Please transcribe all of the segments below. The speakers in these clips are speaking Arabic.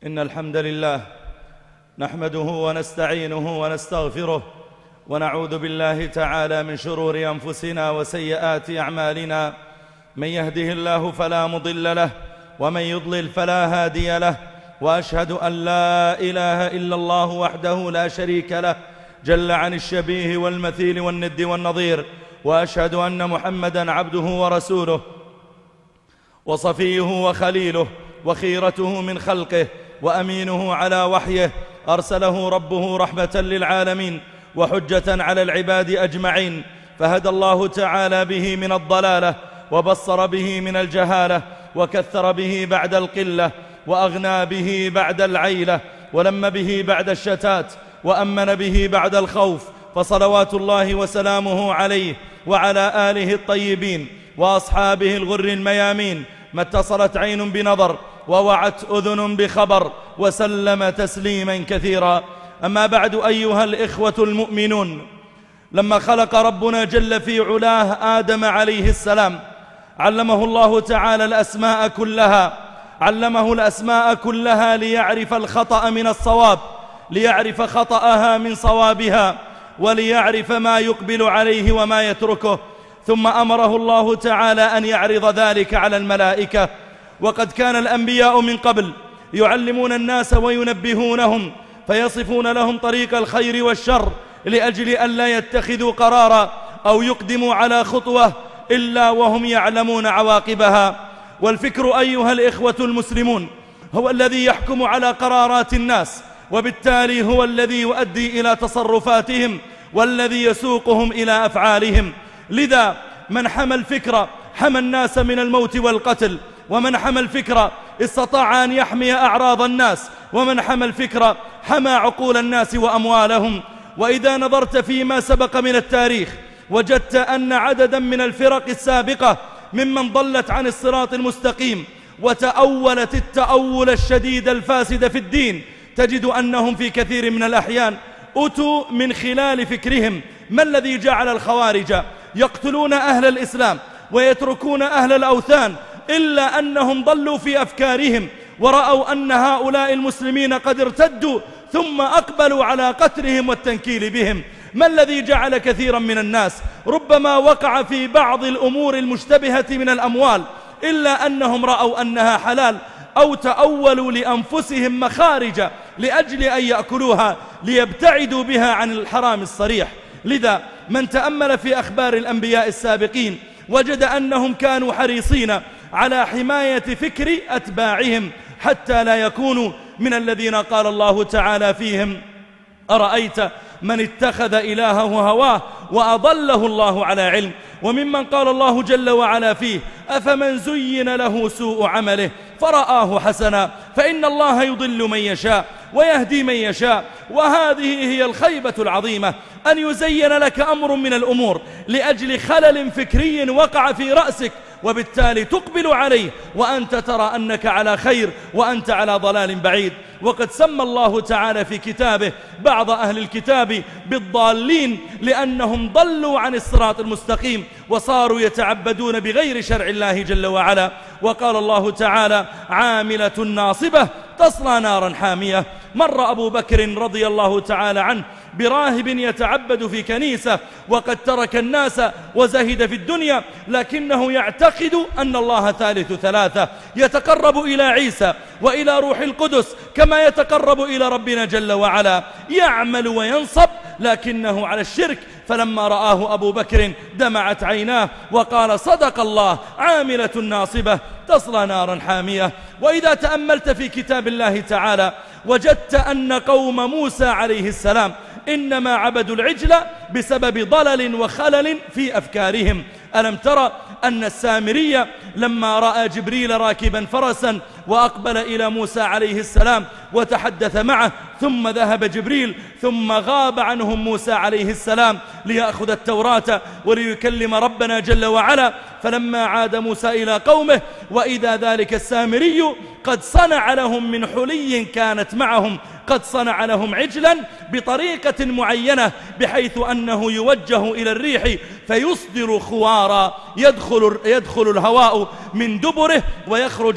إن الحمد لله نحمده ونستعينه ونستغفره ونعوذ بالله تعالى من شرور أنفسنا وسيئات أعمالنا. من يهده الله فلا مضل له ومن يضلل فلا هادي له، وأشهد أن لا إله إلا الله وحده لا شريك له جل عن الشبيه والمثيل والند والنظير، وأشهد أن محمدًا عبده ورسوله وصفيه وخليله وخيرته من خلقه وأمينه على وحيه، أرسله ربه رحمة للعالمين وحجة على العباد أجمعين، فهدى الله تعالى به من الضلالة وبصر به من الجهالة وكثر به بعد القلة وأغنى به بعد العيلة ولم به بعد الشتات وأمن به بعد الخوف، فصلوات الله وسلامه عليه وعلى آله الطيبين وأصحابه الغر الميامين، ما اتصلت عين بنظر ووعت أذن بخبر، وسلم تسليما كثيرا. أما بعد أيها الإخوة المؤمنون، لما خلق ربنا جل في علاه آدم عليه السلام علمه الله تعالى الأسماء كلها، علمه الأسماء كلها ليعرف الخطأ من الصواب، ليعرف خطأها من صوابها، وليعرف ما يقبل عليه وما يتركه. ثم أمره الله تعالى أن يعرض ذلك على الملائكة. وقد كان الأنبياء من قبل يعلمون الناس وينبهونهم، فيصفون لهم طريق الخير والشر لأجل أن لا يتخذوا قرارا أو يقدموا على خطوة إلا وهم يعلمون عواقبها. والفكر أيها الإخوة المسلمون هو الذي يحكم على قرارات الناس، وبالتالي هو الذي يؤدي إلى تصرفاتهم والذي يسوقهم إلى أفعالهم. لذا من حمى الفكر حمى الناس من الموت والقتل، ومن حمى الفكر استطاع أن يحمي أعراض الناس، ومن حمى الفكر حمى عقول الناس وأموالهم. وإذا نظرت فيما سبق من التاريخ وجدت أن عددا من الفرق السابقة ممن ضلت عن الصراط المستقيم وتأولت التأول الشديد الفاسد في الدين، تجد أنهم في كثير من الأحيان أتوا من خلال فكرهم. ما الذي جعل الخوارج يقتلون أهل الإسلام ويتركون أهل الأوثان إلا أنهم ضلوا في أفكارهم، ورأوا أن هؤلاء المسلمين قد ارتدوا ثم أقبلوا على قتلهم والتنكيل بهم. ما الذي جعل كثيرا من الناس ربما وقع في بعض الأمور المشتبهة من الأموال إلا أنهم رأوا أنها حلال، أو تأولوا لأنفسهم مخارج لأجل أن يأكلوها ليبتعدوا بها عن الحرام الصريح. لذا من تأمل في أخبار الأنبياء السابقين وجد أنهم كانوا حريصين على حماية فكر أتباعهم حتى لا يكونوا من الذين قال الله تعالى فيهم: أرأيت من اتخذ إلهه هواه وأضله الله على علم. وممن قال الله جل وعلا فيه: أفمن زين له سوء عمله فرآه حسنا فإن الله يضل من يشاء ويهدي من يشاء. وهذه هي الخيبة العظيمة، أن يزين لك أمر من الأمور لأجل خلل فكري وقع في رأسك، وبالتالي تقبل عليه وأنت ترى أنك على خير وأنت على ضلال بعيد. وقد سمى الله تعالى في كتابه بعض أهل الكتاب بالضالين لأنهم ضلوا عن الصراط المستقيم وصاروا يتعبدون بغير شرع الله جل وعلا. وقال الله تعالى: عاملة ناصبة تصلى نارا حامية. مر أبو بكر رضي الله تعالى عنه براهب يتعبد في كنيسة وقد ترك الناس وزهد في الدنيا، لكنه يعتقد أن الله ثالث ثلاثة، يتقرب إلى عيسى وإلى روح القدس كما يتقرب إلى ربنا جل وعلا، يعمل وينصب لكنه على الشرك. فلما رآه أبو بكر دمعت عيناه وقال: صدق الله، عاملة ناصبة تصلى نارا حامية. وإذا تأملت في كتاب الله تعالى وجدت أن قوم موسى عليه السلام إنما عبدوا العجل بسبب ضلل وخلل في أفكارهم. ألم ترى أن السامري لما رأى جبريل راكبا فرسا وأقبل إلى موسى عليه السلام وتحدث معه ثم ذهب جبريل، ثم غاب عنهم موسى عليه السلام ليأخذ التوراة وليكلم ربنا جل وعلا. فلما عاد موسى إلى قومه وإذا ذلك السامري قد صنع لهم من حلي كانت معهم، قد صنع لهم عجلا بطريقة معينة بحيث أنه يوجه إلى الريح فيصدر خوارا، يدخل الهواء من دبره ويخرج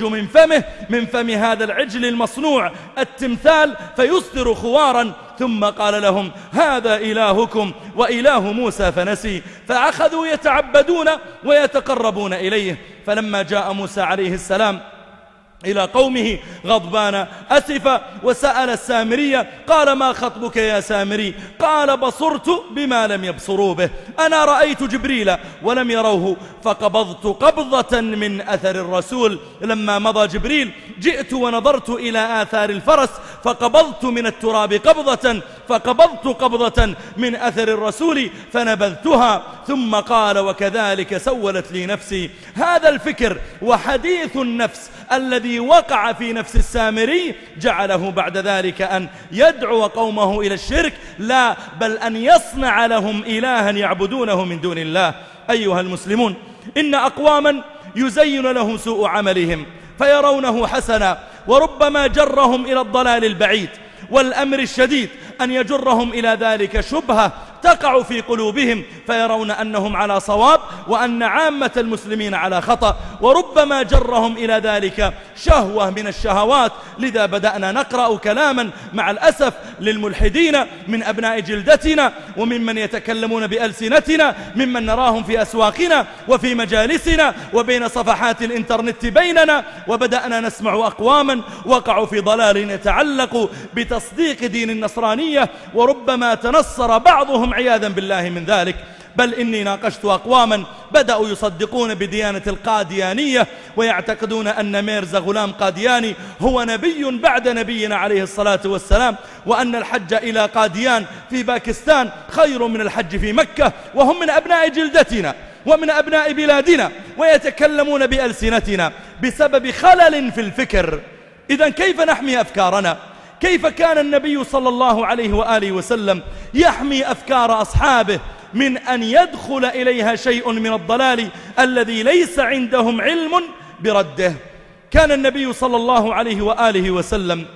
من فم هذا العجل المصنوع التمثال فيصدر خوارا. ثم قال لهم هذا إلهكم وإله موسى فنسي، فأخذوا يتعبدون ويتقربون إليه. فلما جاء موسى عليه السلام إلى قومه غضبان أسفا وسأل السامرية قال ما خطبك يا سامري؟ قال بصرت بما لم يبصروا به، أنا رأيت جبريل ولم يروه فقبضت قبضة من أثر الرسول. لما مضى جبريل جئت ونظرت إلى آثار الفرس فقبضت من التراب قبضة، فقبضت قبضة من أثر الرسول فنبذتها. ثم قال وكذلك سولت لي نفسي. هذا الفكر وحديث النفس الذي وقع في نفس السامري جعله بعد ذلك أن يدعو قومه إلى الشرك، لا بل أن يصنع لهم إلها يعبدونه من دون الله. أيها المسلمون، إن أقواما يزين لهم سوء عملهم فيرونه حسنا، وربما جرهم إلى الضلال البعيد، والأمر الشديد أن يجرهم إلى ذلك شبهة تقع في قلوبهم فيرون أنهم على صواب وأن عامة المسلمين على خطأ، وربما جرهم إلى ذلك شهوة من الشهوات. لذا بدأنا نقرأ كلاما مع الأسف للملحدين من أبناء جلدتنا وممن يتكلمون بألسنتنا، ممن نراهم في أسواقنا وفي مجالسنا وبين صفحات الإنترنت بيننا، وبدأنا نسمع أقواما وقعوا في ضلال يتعلق بتصديق دين النصرانية، وربما تنصر بعضهم عياذا بالله من ذلك. بل إني ناقشت أقواما بدأوا يصدقون بديانة القاديانية ويعتقدون أن ميرزا غلام قادياني هو نبي بعد نبينا عليه الصلاة والسلام، وأن الحج إلى قاديان في باكستان خير من الحج في مكة، وهم من أبناء جلدتنا ومن أبناء بلادنا ويتكلمون بألسنتنا بسبب خلل في الفكر. إذن كيف نحمي أفكارنا؟ كيف كان النبي صلى الله عليه وآله وسلم يحمي أفكار أصحابه من أن يدخل إليها شيء من الضلال الذي ليس عندهم علم برده؟ كان النبي صلى الله عليه وآله وسلم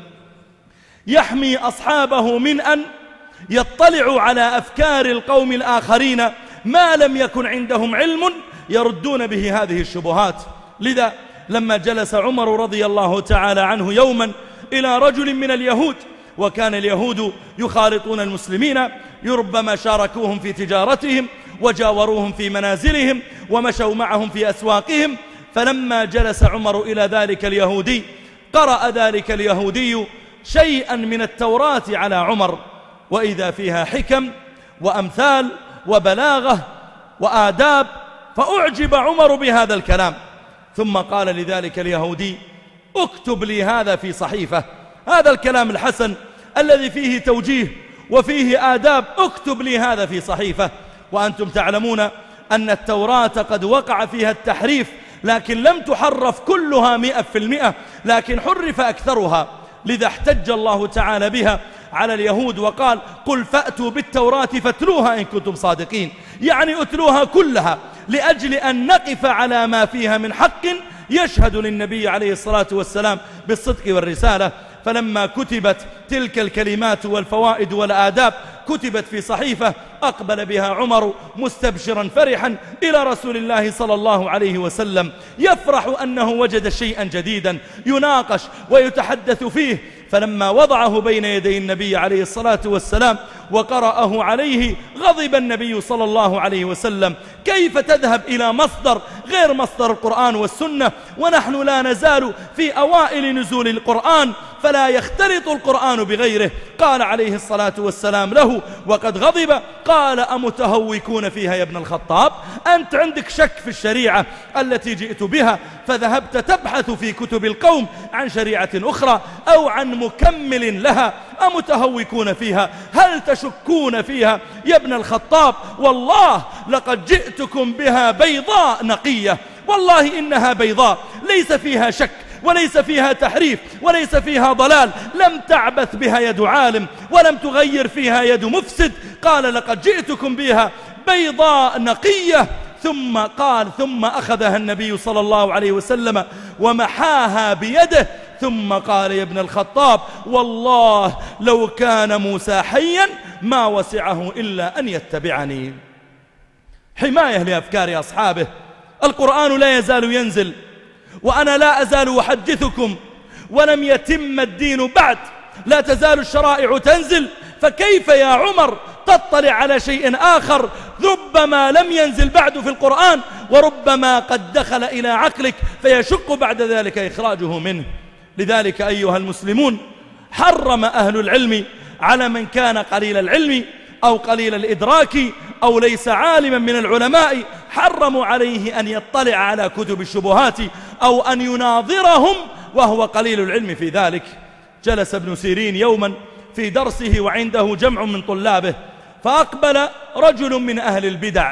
يحمي أصحابه من أن يطلعوا على أفكار القوم الآخرين ما لم يكن عندهم علم يردون به هذه الشبهات. لذا لما جلس عمر رضي الله تعالى عنه يوما إلى رجل من اليهود، وكان اليهود يخالطون المسلمين، ربما شاركوهم في تجارتهم وجاوروهم في منازلهم ومشوا معهم في أسواقهم، فلما جلس عمر إلى ذلك اليهودي قرأ ذلك اليهودي شيئا من التوراة على عمر، وإذا فيها حكم وأمثال وبلاغة وآداب، فأعجب عمر بهذا الكلام، ثم قال لذلك اليهودي اكتب لي هذا في صحيفة، هذا الكلام الحسن الذي فيه توجيه وفيه آداب، اكتب لي هذا في صحيفة. وأنتم تعلمون أن التوراة قد وقع فيها التحريف، لكن لم تحرف كلها 100%، لكن حرف أكثرها. لذا احتج الله تعالى بها على اليهود وقال قل فأتوا بالتوراة فاتلوها إن كنتم صادقين، يعني اتلوها كلها لأجل أن نقف على ما فيها من حق يشهد للنبي عليه الصلاة والسلام بالصدق والرسالة. فلما كتبت تلك الكلمات والفوائد والآداب كتبت في صحيفة، أقبل بها عمر مستبشرا فرحا إلى رسول الله صلى الله عليه وسلم، يفرح أنه وجد شيئا جديدا يناقش ويتحدث فيه. فلما وضعه بين يدي النبي عليه الصلاة والسلام وقرأه عليه غضب النبي صلى الله عليه وسلم، كيف تذهب إلى مصدر غير مصدر القرآن والسنة ونحن لا نزال في أوائل نزول القرآن، فلا يختلط القرآن بغيره؟ قال عليه الصلاة والسلام له وقد غضب، قال أمتهوكون فيها يا ابن الخطاب؟ أنت عندك شك في الشريعة التي جئت بها فذهبت تبحث في كتب القوم عن شريعة أخرى أو عن مكمل لها، أمتهوكون فيها؟ هل تشكون فيها يا ابن الخطاب؟ والله لقد جئتكم بها بيضاء نقية، والله إنها بيضاء ليس فيها شك، وليس فيها تحريف وليس فيها ضلال، لم تعبث بها يد عالم ولم تغير فيها يد مفسد. قال لقد جئتكم بها بيضاء نقية. ثم أخذها النبي صلى الله عليه وسلم ومحاها بيده، ثم قال يا ابن الخطاب والله لو كان موسى حيا ما وسعه إلا أن يتبعني. حماية لأفكار أصحابه. القرآن لا يزال ينزل وأنا لا أزال أحدثكم ولم يتم الدين بعد، لا تزال الشرائع تنزل، فكيف يا عمر تطلع على شيء آخر ربما لم ينزل بعد في القرآن وربما قد دخل إلى عقلك فيشق بعد ذلك إخراجه منه؟ لذلك أيها المسلمون حرم أهل العلم على من كان قليل العلم أو قليل الإدراك أو ليس عالما من العلماء، حرموا عليه أن يطلع على كتب الشبهات أو أن يناظرهم وهو قليل العلم في ذلك. جلس ابن سيرين يوما في درسه وعنده جمع من طلابه، فأقبل رجل من أهل البدع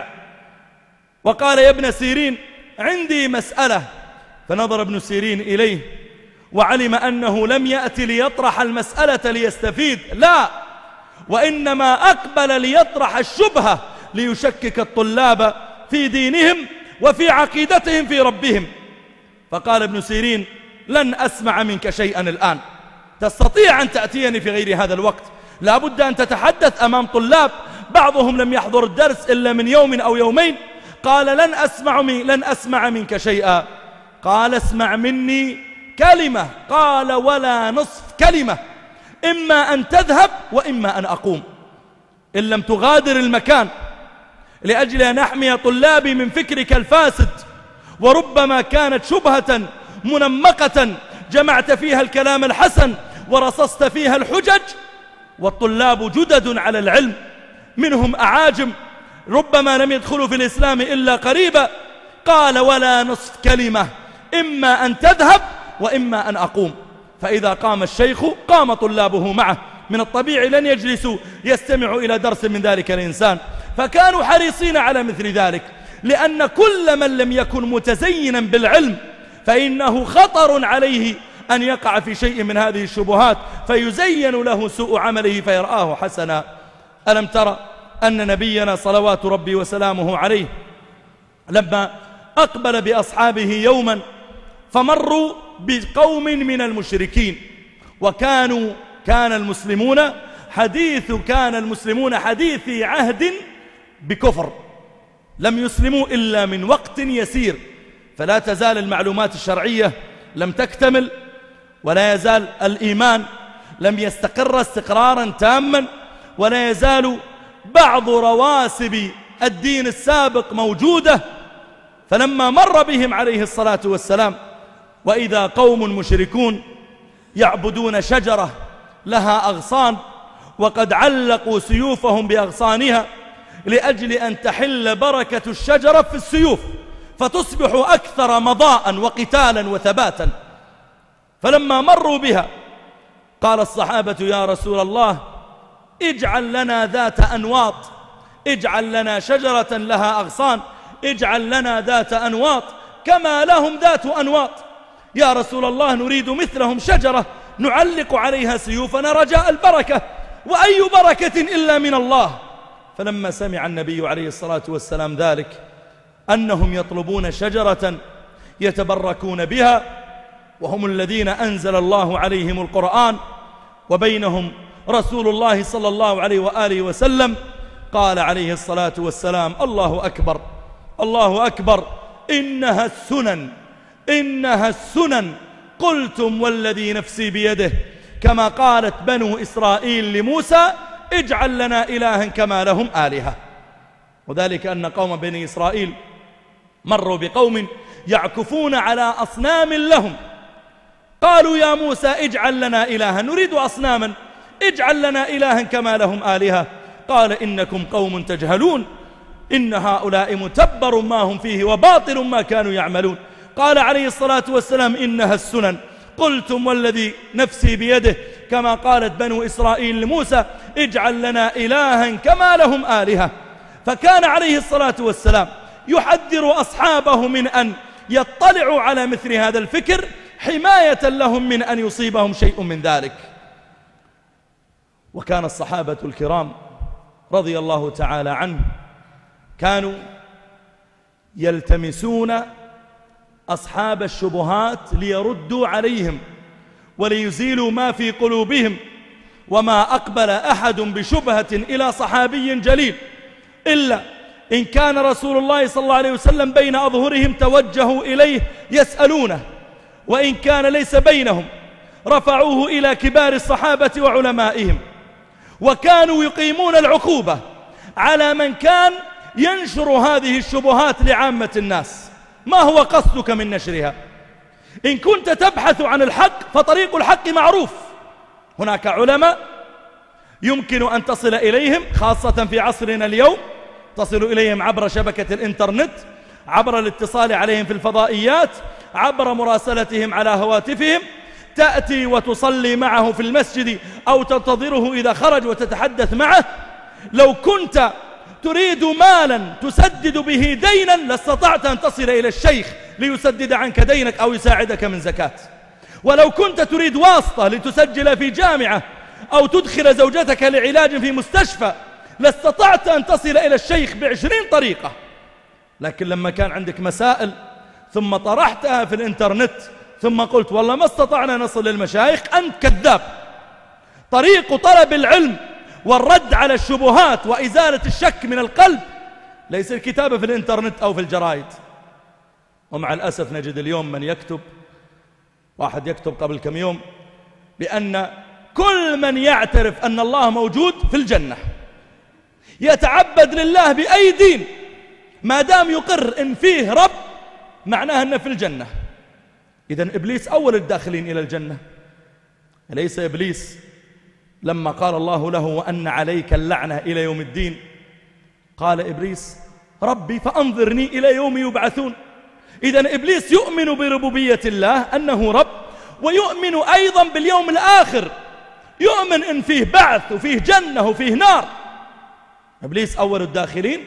وقال يا ابن سيرين عندي مسألة. فنظر ابن سيرين إليه وعلم أنه لم يأتي ليطرح المسألة ليستفيد، لا، وإنما أقبل ليطرح الشبهة ليشكك الطلاب في دينهم وفي عقيدتهم في ربهم. فقال ابن سيرين لن أسمع منك شيئا الآن، تستطيع أن تأتيني في غير هذا الوقت، لا بد أن تتحدث أمام طلاب بعضهم لم يحضر الدرس إلا من يوم أو يومين. قال لن أسمع منك شيئا. قال اسمع مني كلمة. قال ولا نصف كلمة، إما أن تذهب وإما أن أقوم، إن لم تغادر المكان لأجل أن أحمي طلابي من فكرك الفاسد. وربما كانت شبهة منمقة جمعت فيها الكلام الحسن ورصصت فيها الحجج، والطلاب جدد على العلم، منهم أعاجم ربما لم يدخلوا في الإسلام إلا قريبا. قال ولا نصف كلمة، إما أن تذهب وإما أن أقوم. فإذا قام الشيخ قام طلابه معه، من الطبيعي لن يجلسوا يستمعوا إلى درس من ذلك الإنسان. فكانوا حريصين على مثل ذلك، لأن كل من لم يكن متزينا بالعلم فإنه خطر عليه أن يقع في شيء من هذه الشبهات فيزين له سوء عمله فيرآه حسنا. ألم ترى أن نبينا صلوات ربي وسلامه عليه لما أقبل بأصحابه يوما فمروا بقوم من المشركين، كان المسلمون حديثي عهد بكفر، لم يسلموا إلا من وقت يسير، فلا تزال المعلومات الشرعية لم تكتمل، ولا يزال الإيمان لم يستقر استقرارا تاما، ولا يزال بعض رواسب الدين السابق موجودة. فلما مر بهم عليه الصلاة والسلام وإذا قوم مشركون يعبدون شجرة لها أغصان وقد علقوا سيوفهم بأغصانها لأجل أن تحل بركة الشجرة في السيوف فتصبح أكثر مضاء وقتالا وثباتا. فلما مروا بها قال الصحابة يا رسول الله اجعل لنا ذات أنواط، اجعل لنا شجرة لها أغصان، اجعل لنا ذات أنواط كما لهم ذات أنواط. يا رسول الله نريد مثلهم شجرة نعلق عليها سيوفنا رجاء البركة، وأي بركة إلا من الله. فلما سمع النبي عليه الصلاة والسلام ذلك أنهم يطلبون شجرة يتبركون بها وهم الذين أنزل الله عليهم القرآن وبينهم رسول الله صلى الله عليه وآله وسلم، قال عليه الصلاة والسلام الله أكبر الله أكبر، إنها السنن قلتم والذي نفسي بيده، كما قالت بنو إسرائيل لموسى اجعل لنا إلها كما لهم آلهة. وذلك أن قوم بني إسرائيل مروا بقوم يعكفون على أصنام لهم، قالوا يا موسى اجعل لنا إلها، نريد أصناما، اجعل لنا إلها كما لهم آلهة. قال إنكم قوم تجهلون، إن هؤلاء متبر ما هم فيه وباطل ما كانوا يعملون. قال عليه الصلاة والسلام إنها السنن قلتم والذي نفسي بيده، كما قالت بنو إسرائيل لموسى اجعل لنا إلها كما لهم آلهة. فكان عليه الصلاة والسلام يحذر أصحابه من أن يطلعوا على مثل هذا الفكر حماية لهم من أن يصيبهم شيء من ذلك. وكان الصحابة الكرام رضي الله تعالى عنهم كانوا يلتمسون أصحاب الشبهات ليردوا عليهم وليزيلوا ما في قلوبهم. وما أقبل أحد بشبهة إلى صحابي جليل إلا إن كان رسول الله صلى الله عليه وسلم بين أظهرهم توجهوا إليه يسألونه، وإن كان ليس بينهم رفعوه إلى كبار الصحابة وعلمائهم. وكانوا يقيمون العقوبة على من كان ينشر هذه الشبهات لعامة الناس. ما هو قصدك من نشرها؟ إن كنت تبحث عن الحق فطريق الحق معروف. هناك علماء يمكن أن تصل إليهم، خاصة في عصرنا اليوم، تصل إليهم عبر شبكة الإنترنت، عبر الاتصال عليهم في الفضائيات، عبر مراسلتهم على هواتفهم. تأتي وتصلي معه في المسجد أو تنتظره إذا خرج وتتحدث معه. لو كنت تريد مالا تسدد به دينا لاستطعت أن تصل إلى الشيخ ليسدد عنك دينك أو يساعدك من زكاة. ولو كنت تريد واسطة لتسجل في جامعة أو تدخل زوجتك لعلاج في مستشفى لاستطعت أن تصل إلى الشيخ ب20 طريقة. لكن لما كان عندك مسائل ثم طرحتها في الإنترنت ثم قلت والله ما استطعنا نصل للمشايخ، أنت كذاب. طريق طلب العلم والرد على الشبهات وإزالة الشك من القلب ليس الكتابة في الإنترنت أو في الجرائد. ومع الأسف نجد اليوم من يكتب، واحد يكتب قبل كم يوم بأن كل من يعترف أن الله موجود في الجنة يتعبد لله بأي دين ما دام يقر إن فيه رب معناه أنه في الجنة. إذن إبليس أول الداخلين إلى الجنة. أليس إبليس لما قال الله له وأن عليك اللعنة إلى يوم الدين قال إبليس ربي فأنظرني إلى يوم يبعثون. إذن إبليس يؤمن بربوبية الله أنه رب، ويؤمن أيضا باليوم الآخر، يؤمن إن فيه بعث وفيه جنة وفيه نار. إبليس أول الداخلين.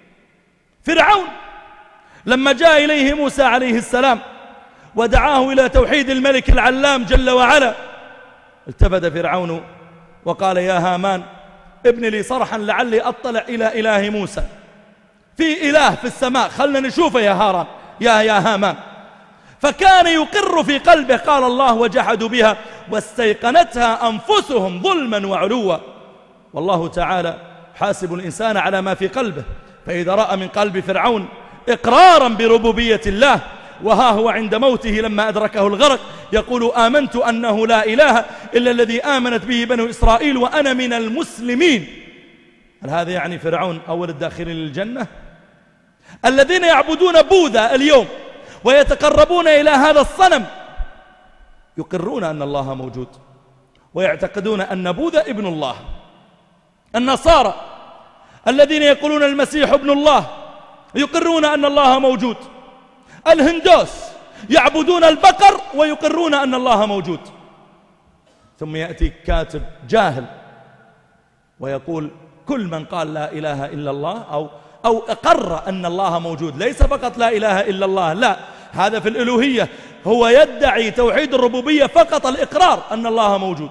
فرعون لما جاء إليه موسى عليه السلام ودعاه إلى توحيد الملك العلام جل وعلا، التفت فرعون وقال يا هامان ابن لي صرحا لعلي أطلع إلى إله موسى. في إله في السماء خلنا نشوفه يا هاران يا هامان. فكان يقر في قلبه قال الله وجحدوا بها واستيقنتها أنفسهم ظلما وعلوا. والله تعالى حاسب الإنسان على ما في قلبه. فإذا رأى من قلب فرعون إقرارا بربوبية الله، وها هو عند موته لما أدركه الغرق يقول آمنت أنه لا إله إلا الذي آمنت به بنو إسرائيل وأنا من المسلمين. هل هذا يعني فرعون أول الداخلين للجنة؟ الذين يعبدون بوذا اليوم ويتقربون إلى هذا الصنم يقرون أن الله موجود ويعتقدون أن بوذا ابن الله. النصارى الذين يقولون المسيح ابن الله يقرون أن الله موجود. الهندوس يعبدون البقر ويقرون أن الله موجود. ثم يأتي كاتب جاهل ويقول كل من قال لا إله إلا الله أو أقر أن الله موجود، ليس فقط لا إله إلا الله، لا، هذا في الألوهية، هو يدعي توحيد الربوبية فقط الإقرار أن الله موجود،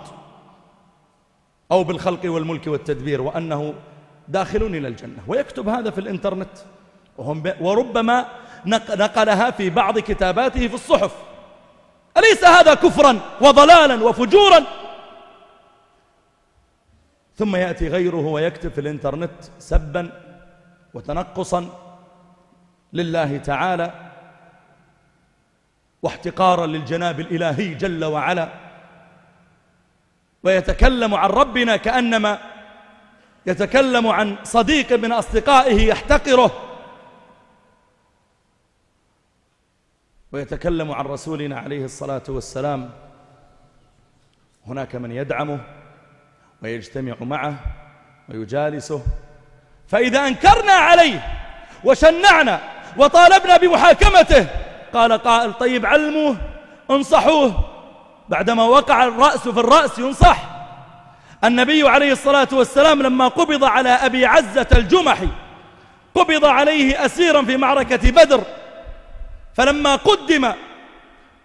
أو بالخلق والملك والتدبير وأنه داخلون إلى الجنة، ويكتب هذا في الإنترنت وربما نقلها في بعض كتاباته في الصحف. أليس هذا كفرا وضلالا وفجورا؟ ثم يأتي غيره ويكتب في الإنترنت سبا وتنقصا لله تعالى واحتقارا للجناب الإلهي جل وعلا، ويتكلم عن ربنا كأنما يتكلم عن صديق من أصدقائه يحتقره، ويتكلم عن رسولنا عليه الصلاة والسلام. هناك من يدعمه ويجتمع معه ويجالسه، فإذا أنكرنا عليه وشنعنا وطالبنا بمحاكمته قال قائل طيب علموه انصحوه. بعدما وقع الرأس في الرأس ينصح. النبي عليه الصلاة والسلام لما قبض على أبي عزة الجمحي قبض عليه أسيرا في معركة بدر، فلما قدم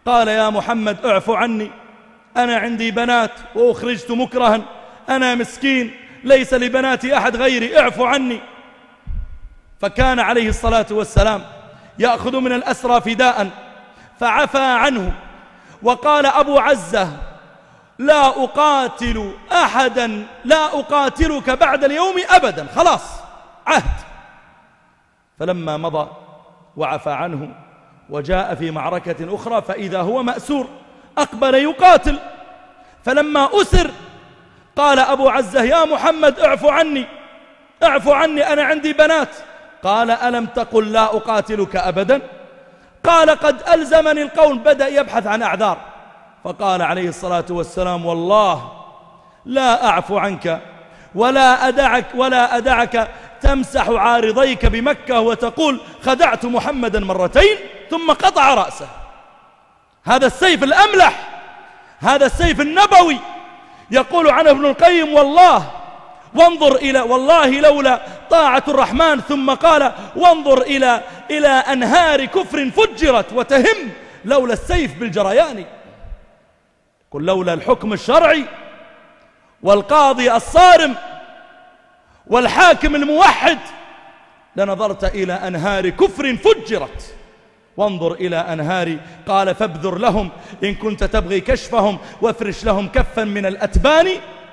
قال يا محمد اعف عني، أنا عندي بنات وأخرجت مكرها، أنا مسكين ليس لبناتي أحد غيري، اعف عني. فكان عليه الصلاة والسلام يأخذ من الأسرى فداء، فعفى عنه وقال أبو عزة لا أقاتل أحدا، لا أقاتلك بعد اليوم أبدا، خلاص عهد. فلما مضى وعفى عنه وجاء في معركة أخرى فإذا هو مأسور، أقبل يقاتل. فلما أسر قال أبو عزة يا محمد اعف عني، اعف عني، أنا عندي بنات. قال ألم تقل لا أقاتلك أبدا؟ قال قد ألزمني القول. بدأ يبحث عن أعذار، فقال عليه الصلاة والسلام والله لا أعفو عنك ولا أدعك تمسح عارضيك بمكة وتقول خدعت محمدا مرتين، ثم قطع رأسه. هذا السيف الأملح، هذا السيف النبوي. يقول عنه ابن القيم والله وانظر إلى، والله لولا طاعة الرحمن، ثم قال وانظر إلى أنهار كفر فجرت وتهم لولا السيف بالجريان. قل لولا الحكم الشرعي والقاضي الصارم والحاكم الموحد لنظرت إلى أنهار كفر فجرت. وانظر إلى أنهار، قال فابذر لهم إن كنت تبغي كشفهم وافرش لهم كفا من الأتبان.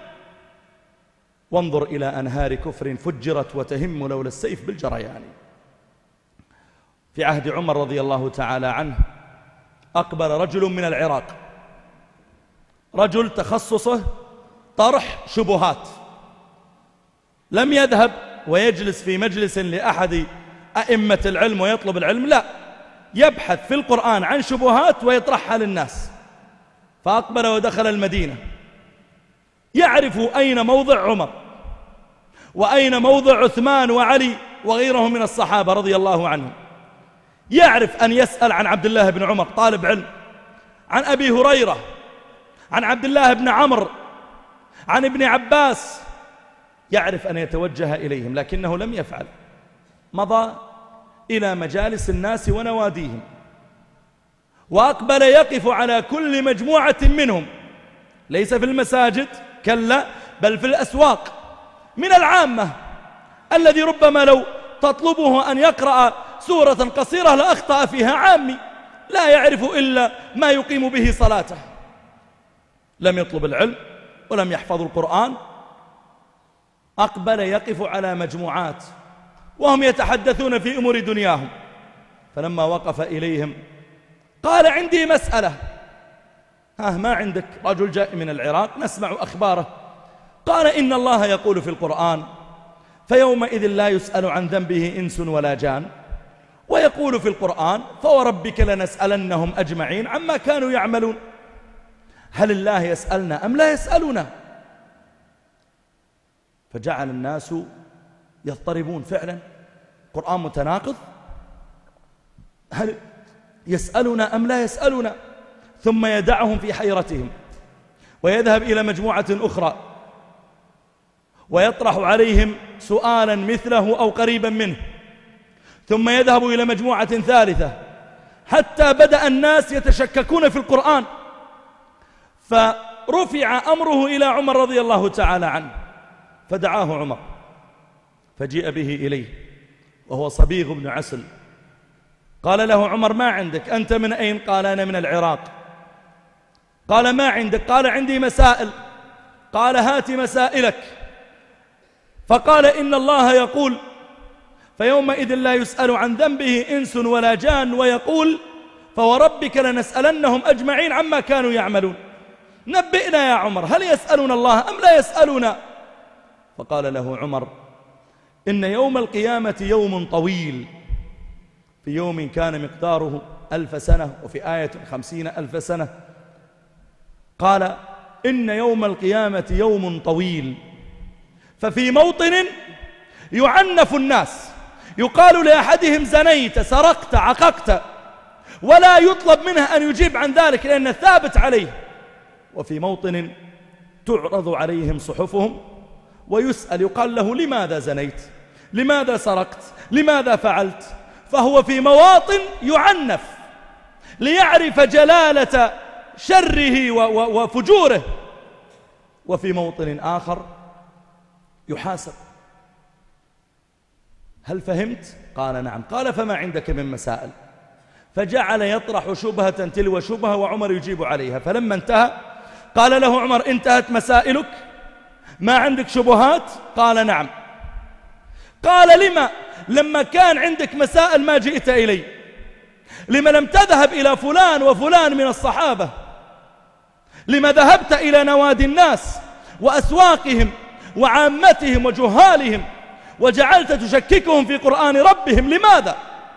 وانظر إلى أنهار كفر فجرت وتهم لولا السيف بالجريان. في عهد عمر رضي الله تعالى عنه أقبل رجل من العراق، رجل تخصصه طرح شبهات، لم يذهب ويجلس في مجلس لأحد أئمة العلم ويطلب العلم، لا، يبحث في القرآن عن شبهات ويطرحها للناس. فأقبل ودخل المدينة، يعرف أين موضع عمر وأين موضع عثمان وعلي وغيرهم من الصحابة رضي الله عنهم. يعرف أن يسأل عن عبد الله بن عمر طالب علم، عن أبي هريرة، عن عبد الله بن عمرو، عن ابن عباس، يعرف أن يتوجه إليهم، لكنه لم يفعل. مضى إلى مجالس الناس ونواديهم، وأقبل يقف على كل مجموعة منهم، ليس في المساجد كلا، بل في الأسواق من العامة، الذي ربما لو تطلبه أن يقرأ سورة قصيرة لأخطأ فيها، عامي لا يعرف إلا ما يقيم به صلاته، لم يطلب العلم ولم يحفظ القرآن. أقبل يقف على مجموعات وهم يتحدثون في أمور دنياهم. فلما وقف إليهم قال عندي مسألة. ما عندك؟ رجل جاء من العراق نسمع أخباره. قال إن الله يقول في القرآن فيومئذ لا يسأل عن ذنبه إنس ولا جان، ويقول في القرآن فوربك لنسألنهم أجمعين عما كانوا يعملون. هل الله يسألنا أم لا يسألنا؟ فجعل الناس يضطربون، فعلا قرآن متناقض، هل يسألنا أم لا يسألنا؟ ثم يدعهم في حيرتهم ويذهب إلى مجموعة أخرى ويطرح عليهم سؤالا مثله أو قريبا منه، ثم يذهب إلى مجموعة ثالثة، حتى بدأ الناس يتشككون في القرآن. فرفع أمره إلى عمر رضي الله تعالى عنه، فدعاه عمر فجيء به إليه وهو صبيغ بن عسل. قال له عمر ما عندك؟ أنت من أين؟ قال أنا من العراق. قال ما عندك؟ قال عندي مسائل. قال هات مسائلك. فقال إن الله يقول فيومئذ لا يسأل عن ذنبه إنس ولا جان، ويقول فوربك لنسألنهم أجمعين عما كانوا يعملون. نبئنا يا عمر، هل يسألون الله أم لا يسألون؟ فقال له عمر إن يوم القيامة يوم طويل، في يوم كان مقداره 1000 سنة، وفي آية 50,000 سنة. قال إن يوم القيامة يوم طويل، ففي موطن يعنف الناس، يقال لأحدهم زنيت، سرقت، عققت، ولا يطلب منه أن يجيب عن ذلك لأنه ثابت عليه. وفي موطن تعرض عليهم صحفهم ويسأل، يقال له لماذا زنيت؟ لماذا سرقت؟ لماذا فعلت؟ فهو في مواطن يعنف، ليعرف جلالة شره وفجوره، وفي موطن آخر يحاسب. هل فهمت؟ قال نعم. قال فما عندك من مسائل؟ فجعل يطرح شبهة تلو شبهة وعمر يجيب عليها. فلما انتهى قال له عمر: انتهت مسائلك؟ ما عندك شبهات؟ قال نعم. قال: لما لما كان عندك مسائل ما جئت إلي؟ لما لم تذهب إلى فلان وفلان من الصحابة؟ لما ذهبت إلى نوادي الناس وأسواقهم وعامتهم وجهالهم وجعلت تشككهم في قرآن ربهم؟ لماذا؟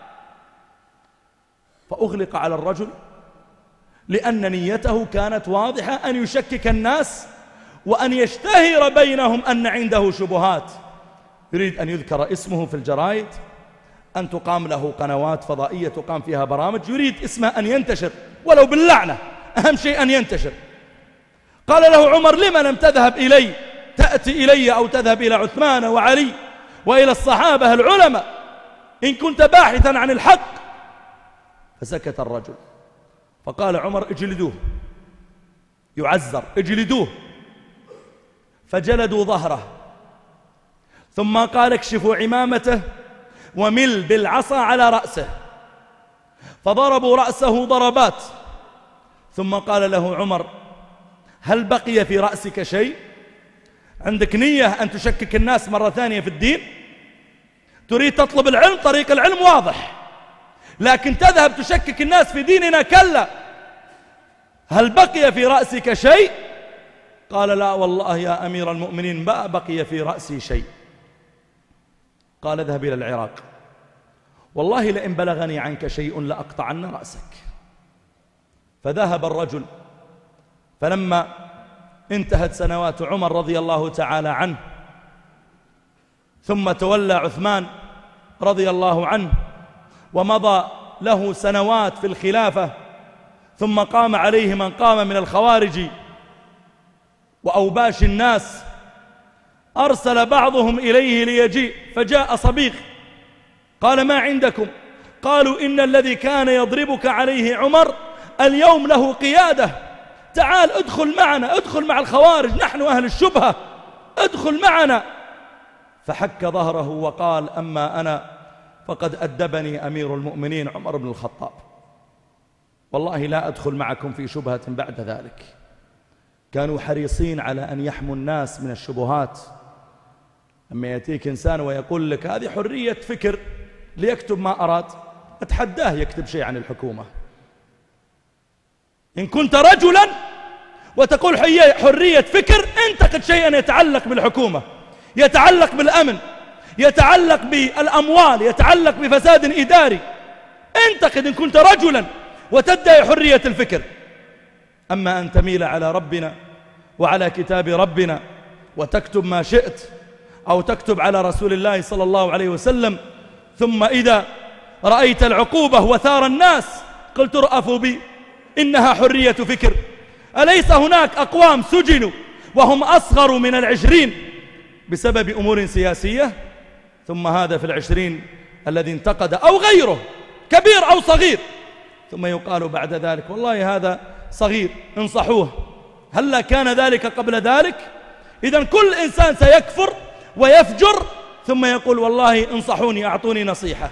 فأغلق على الرجل لأن نيته كانت واضحة، أن يشكك الناس وأن يشتهر بينهم أن عنده شبهات. يريد أن يذكر اسمه في الجرائد، أن تقام له قنوات فضائية تقام فيها برامج، يريد اسمه أن ينتشر ولو باللعنة، أهم شيء أن ينتشر. قال له عمر: لما لم تذهب إلي؟ تأتي إلي أو تذهب إلى عثمان وعلي وإلى الصحابة العلماء إن كنت باحثا عن الحق. فسكت الرجل. فقال عمر: اجلدوه، يعزر، اجلدوه. فجلدوا ظهره، ثم قال: اكشفوا عمامته ومل بالعصا على رأسه. فضربوا رأسه ضربات، ثم قال له عمر: هل بقي في رأسك شيء؟ عندك نية أن تشكك الناس مرة ثانية في الدين؟ تريد تطلب العلم؟ طريق العلم واضح، لكن تذهب تشكك الناس في ديننا؟ كلا. هل بقي في رأسك شيء؟ قال: لا والله يا أمير المؤمنين ما بقي في رأسي شيء. قال: اذهب إلى العراق، والله لئن بلغني عنك شيء لأقطعن رأسك. فذهب الرجل. فلما انتهت سنوات عمر رضي الله تعالى عنه، ثم تولى عثمان رضي الله عنه ومضى له سنوات في الخلافة، ثم قام عليه من قام من الخوارج وأوباش الناس. أرسل بعضهم إليه ليجيء، فجاء صبيغ قال: ما عندكم؟ قالوا: إن الذي كان يضربك عليه عمر اليوم له قيادة، تعال ادخل معنا، ادخل مع الخوارج، نحن أهل الشبهة، ادخل معنا. فحك ظهره وقال: أما أنا فقد أدبني أمير المؤمنين عمر بن الخطاب، والله لا أدخل معكم في شبهة بعد ذلك. كانوا حريصين على أن يحموا الناس من الشبهات. لما يأتيك إنسان ويقول لك هذه حرية فكر ليكتب ما أراد، أتحداه يكتب شيء عن الحكومة. إن كنت رجلا وتقول حرية فكر، انتقد شيئا يتعلق بالحكومة، يتعلق بالأمن، يتعلق بالأموال، يتعلق بفساد إداري، انتقد إن كنت رجلا وتدعي حرية الفكر. أما أن تميل على ربنا وعلى كتاب ربنا وتكتب ما شئت، أو تكتب على رسول الله صلى الله عليه وسلم، ثم إذا رأيت العقوبة وثار الناس قلت ارأفوا بي، إنها حرية فكر. أليس هناك أقوام سجنوا وهم أصغر من 20 بسبب أمور سياسية؟ ثم هذا في 20 الذي انتقد أو غيره كبير أو صغير، ثم يقال بعد ذلك والله هذا صغير انصحوه. هل كان ذلك قبل ذلك؟ إذن كل إنسان سيكفر ويفجر ثم يقول والله انصحوني، أعطوني نصيحة.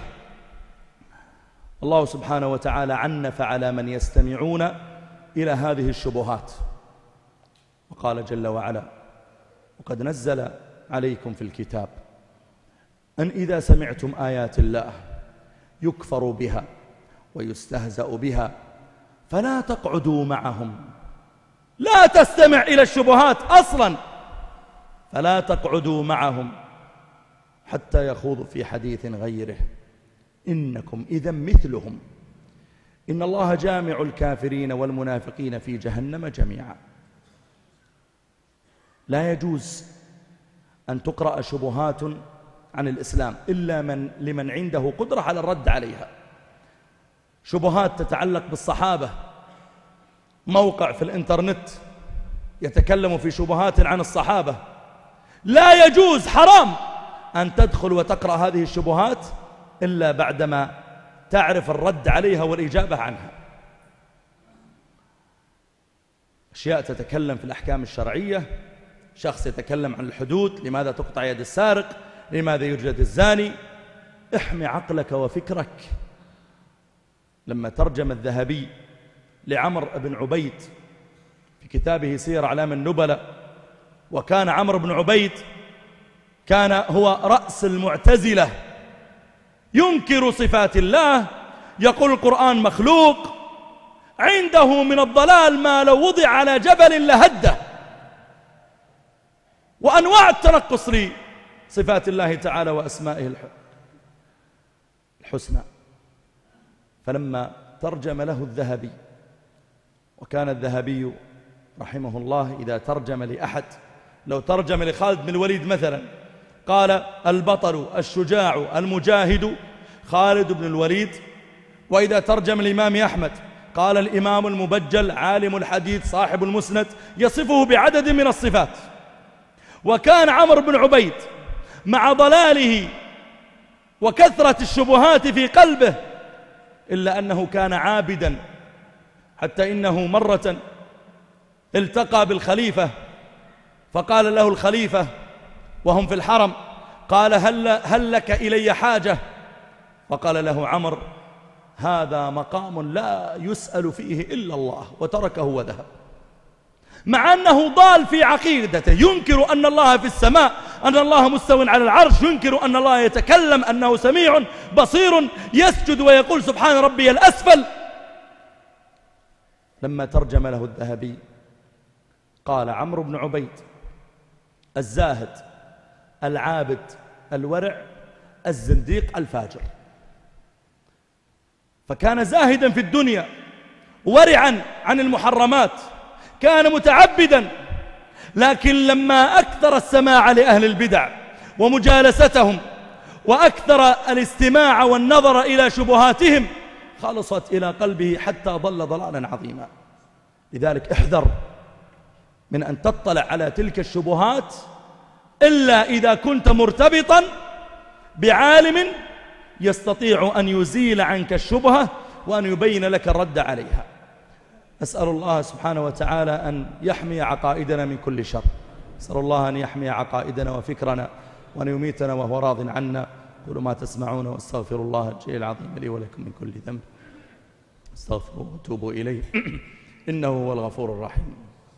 الله سبحانه وتعالى عنف على من يستمعون إلى هذه الشبهات، وقال جل وعلا: وقد نزل عليكم في الكتاب أن إذا سمعتم آيات الله يكفر بها ويستهزأ بها فلا تقعدوا معهم. لا تستمع إلى الشبهات أصلا، فلا تقعدوا معهم حتى يخوضوا في حديث غيره إنكم إذا مثلهم إن الله جامع الكافرين والمنافقين في جهنم جميعا. لا يجوز أن تقرأ شبهات عن الإسلام إلا لمن عنده قدرة على الرد عليها. شبهات تتعلق بالصحابة، موقع في الإنترنت يتكلم في شبهات عن الصحابة، لا يجوز، حرام أن تدخل وتقرأ هذه الشبهات إلا بعدما تعرف الرد عليها والإجابة عنها. أشياء تتكلم في الأحكام الشرعية، شخص يتكلم عن الحدود، لماذا تقطع يد السارق، لماذا يجلد الزاني. احمي عقلك وفكرك. لما ترجم الذهبي لعمر بن عبيد في كتابه سير أعلام النبلاء، وكان عمرو بن عبيد كان هو رأس المعتزلة، ينكر صفات الله، يقول القرآن مخلوق، عنده من الضلال ما لو وضع على جبل لهده، وأنواع التنقص لصفات الله تعالى وأسمائه الحسنى. فلما ترجم له الذهبي، وكان الذهبي رحمه الله إذا ترجم لأحد، لو ترجم لخالد بن الوليد مثلا قال البطل الشجاع المجاهد خالد بن الوليد، وإذا ترجم الإمام أحمد قال الإمام المبجل عالم الحديث صاحب المسند، يصفه بعدد من الصفات. وكان عمرو بن عبيد مع ضلاله وكثرة الشبهات في قلبه إلا أنه كان عابدا، حتى إنه مرة التقى بالخليفة فقال له الخليفة وهم في الحرم، قال هل لك إلي حاجة؟ فقال له عمرو هذا مقام لا يسأل فيه إلا الله، وتركه وذهب، مع أنه ضال في عقيدته، ينكر أن الله في السماء، أن الله مستوٍ على العرش، ينكر أن الله يتكلم، أنه سميع بصير، يسجد ويقول سبحان ربي الأسفل. لما ترجم له الذهبي قال عمرو بن عبيد الزاهد العابد الورع الزنديق الفاجر. فكان زاهدا في الدنيا ورعا عن المحرمات، كان متعبدا، لكن لما أكثر السماع لأهل البدع ومجالستهم وأكثر الاستماع والنظر إلى شبهاتهم خلصت إلى قلبه حتى ضل ضلالا عظيما. لذلك احذر من أن تطلع على تلك الشبهات إلا إذا كنت مرتبطا بعالم يستطيع أن يزيل عنك الشبهة وأن يبين لك الرد عليها. أسأل الله سبحانه وتعالى أن يحمي عقائدنا من كل شر، أسأل الله أن يحمي عقائدنا وفكرنا وأن يميتنا وهو راض عنا. قولوا ما تسمعون، واستغفر الله الجليل العظيم لي ولكم من كل ذنب، استغفروا وتوبوا إليه إنه هو الغفور الرحيم.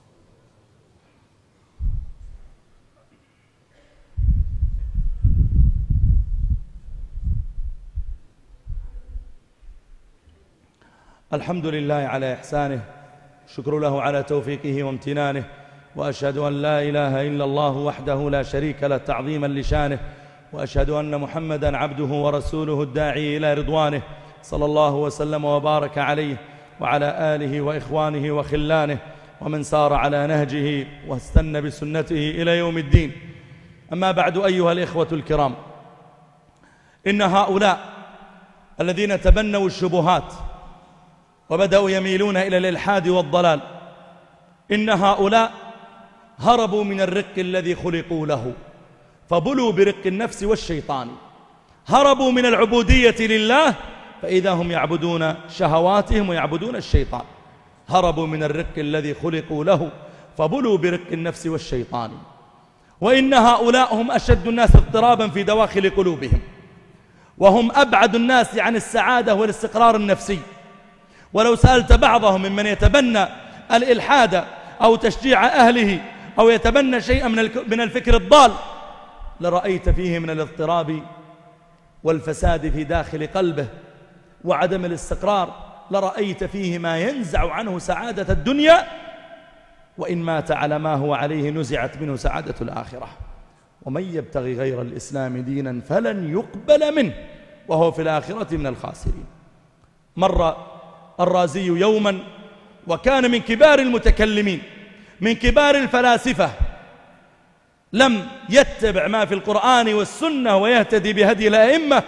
الحمد لله على إحسانه، شكر له على توفيقه وامتنانه، وأشهد أن لا إله إلا الله وحده لا شريك له تعظيما لشانه، وأشهد أن محمدا عبده ورسوله الداعي إلى رضوانه، صلى الله وسلم وبارك عليه وعلى آله وإخوانه وخلانه ومن سار على نهجه واستنى بسنته إلى يوم الدين. أما بعد أيها الإخوة الكرام، إن هؤلاء الذين تبنوا الشبهات وبدأوا يميلون إلى الإلحاد والضلال، إن هؤلاء هربوا من الرق الذي خلقوا له، فبلوا برق النفس والشيطان، هربوا من العبودية لله فإذا هم يعبدون شهواتهم ويعبدون الشيطان، هربوا من الرق الذي خلقوا له فبلوا برق النفس والشيطان. وإن هؤلاء هم أشد الناس اضطرابا في دواخل قلوبهم، وهم أبعد الناس عن السعادة والاستقرار النفسي. ولو سألت بعضهم ممن يتبنى الإلحاد أو تشجيع أهله أو يتبنى شيئا من الفكر الضال لرأيت فيه من الاضطراب والفساد في داخل قلبه وعدم الاستقرار، لرأيت فيه ما ينزع عنه سعادة الدنيا، وإن مات على ما هو عليه نزعت منه سعادة الآخرة. ومن يبتغي غير الإسلام دينا فلن يقبل منه وهو في الآخرة من الخاسرين. مر الرازي يوما وكان من كبار المتكلمين، من كبار الفلاسفة، لم يتبع ما في القرآن والسنة ويهتدي بهدي الأئمة،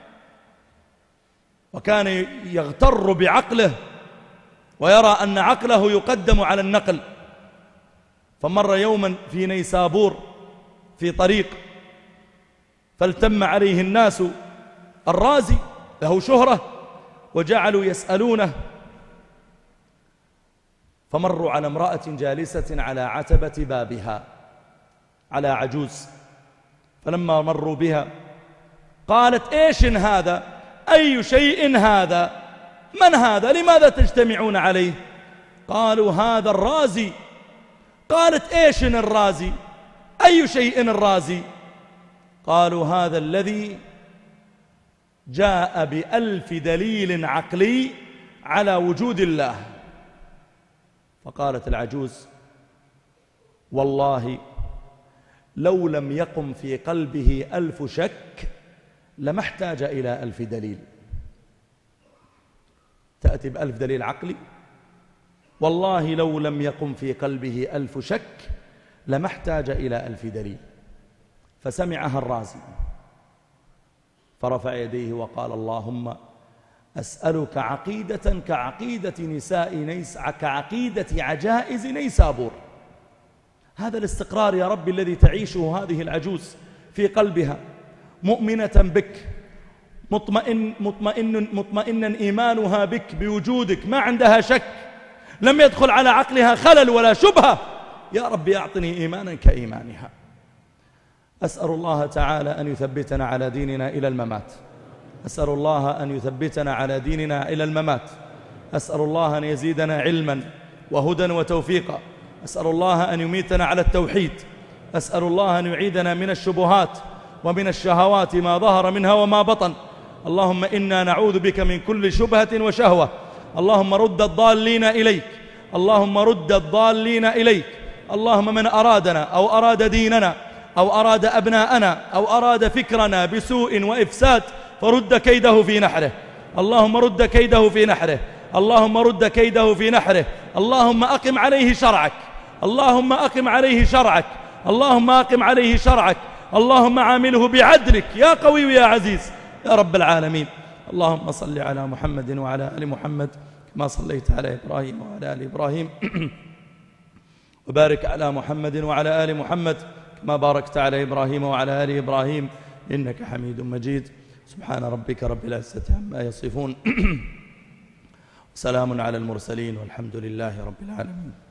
وكان يغتر بعقله ويرى أن عقله يقدم على النقل. فمر يوما في نيسابور في طريق، فالتم عليه الناس الرازي له شهرة وجعلوا يسألونه، فمروا على امرأة جالسة على عتبة بابها، على عجوز، فلما مروا بها قالت: إيش هذا؟ أي شيء هذا؟ من هذا؟ لماذا تجتمعون عليه؟ قالوا: هذا الرازي. قالت: إيش الرازي؟ أي شيء الرازي؟ قالوا: هذا الذي جاء ب1000 دليل عقلي على وجود الله. فقالت العجوز: والله لو لم يقم في قلبه 1000 شك لما احتاج إلى 1000 دليل. تأتي ب1000 دليل عقلي؟ والله لو لم يقم في قلبه 1000 شك لما احتاج إلى 1000 دليل. فسمعها الرازي فرفع يديه وقال: اللهم أسألك عقيدة كعقيدة عجائز نيسابور. هذا الاستقرار يا رب الذي تعيشه هذه العجوز في قلبها، مؤمنة بك، مطمئنا إيمانها بك بوجودك، ما عندها شك، لم يدخل على عقلها خلل ولا شبهة. يا رب أعطني إيمانا كإيمانها. أسأل الله تعالى أن يثبتنا على ديننا إلى الممات. أسأل الله أن يثبتنا على ديننا إلى الممات. أسأل الله أن يزيدنا علما وهدى وتوفيقا. أسأل الله أن يميتنا على التوحيد. أسأل الله أن يعيدنا من الشبهات ومن الشهوات ما ظهر منها وما بطن. اللهم إنا نعوذ بك من كل شبهة وشهوة. اللهم رد الضالين إليك، اللهم رد الضالين إليك. اللهم من أرادنا أو أراد ديننا أو أراد أبناءنا أو أراد فكرنا بسوء وإفساد فرد كيده في نحره. اللهم رد كيده في نحره. اللهم رد كيده في نحره. اللهم أقم عليه شرعك. اللهم أقم عليه شرعك. اللهم أقم عليه شرعك. اللهم عامله بعدلك يا قوي يا عزيز يا رب العالمين. اللهم صل على محمد وعلى آل محمد كما صليت على إبراهيم وعلى آل إبراهيم وبارك على محمد وعلى آل محمد كما باركت على إبراهيم وعلى آل إبراهيم إنك حميد مجيد. سبحان ربك رب العزة عما يصفون وسلام على المرسلين والحمد لله رب العالمين.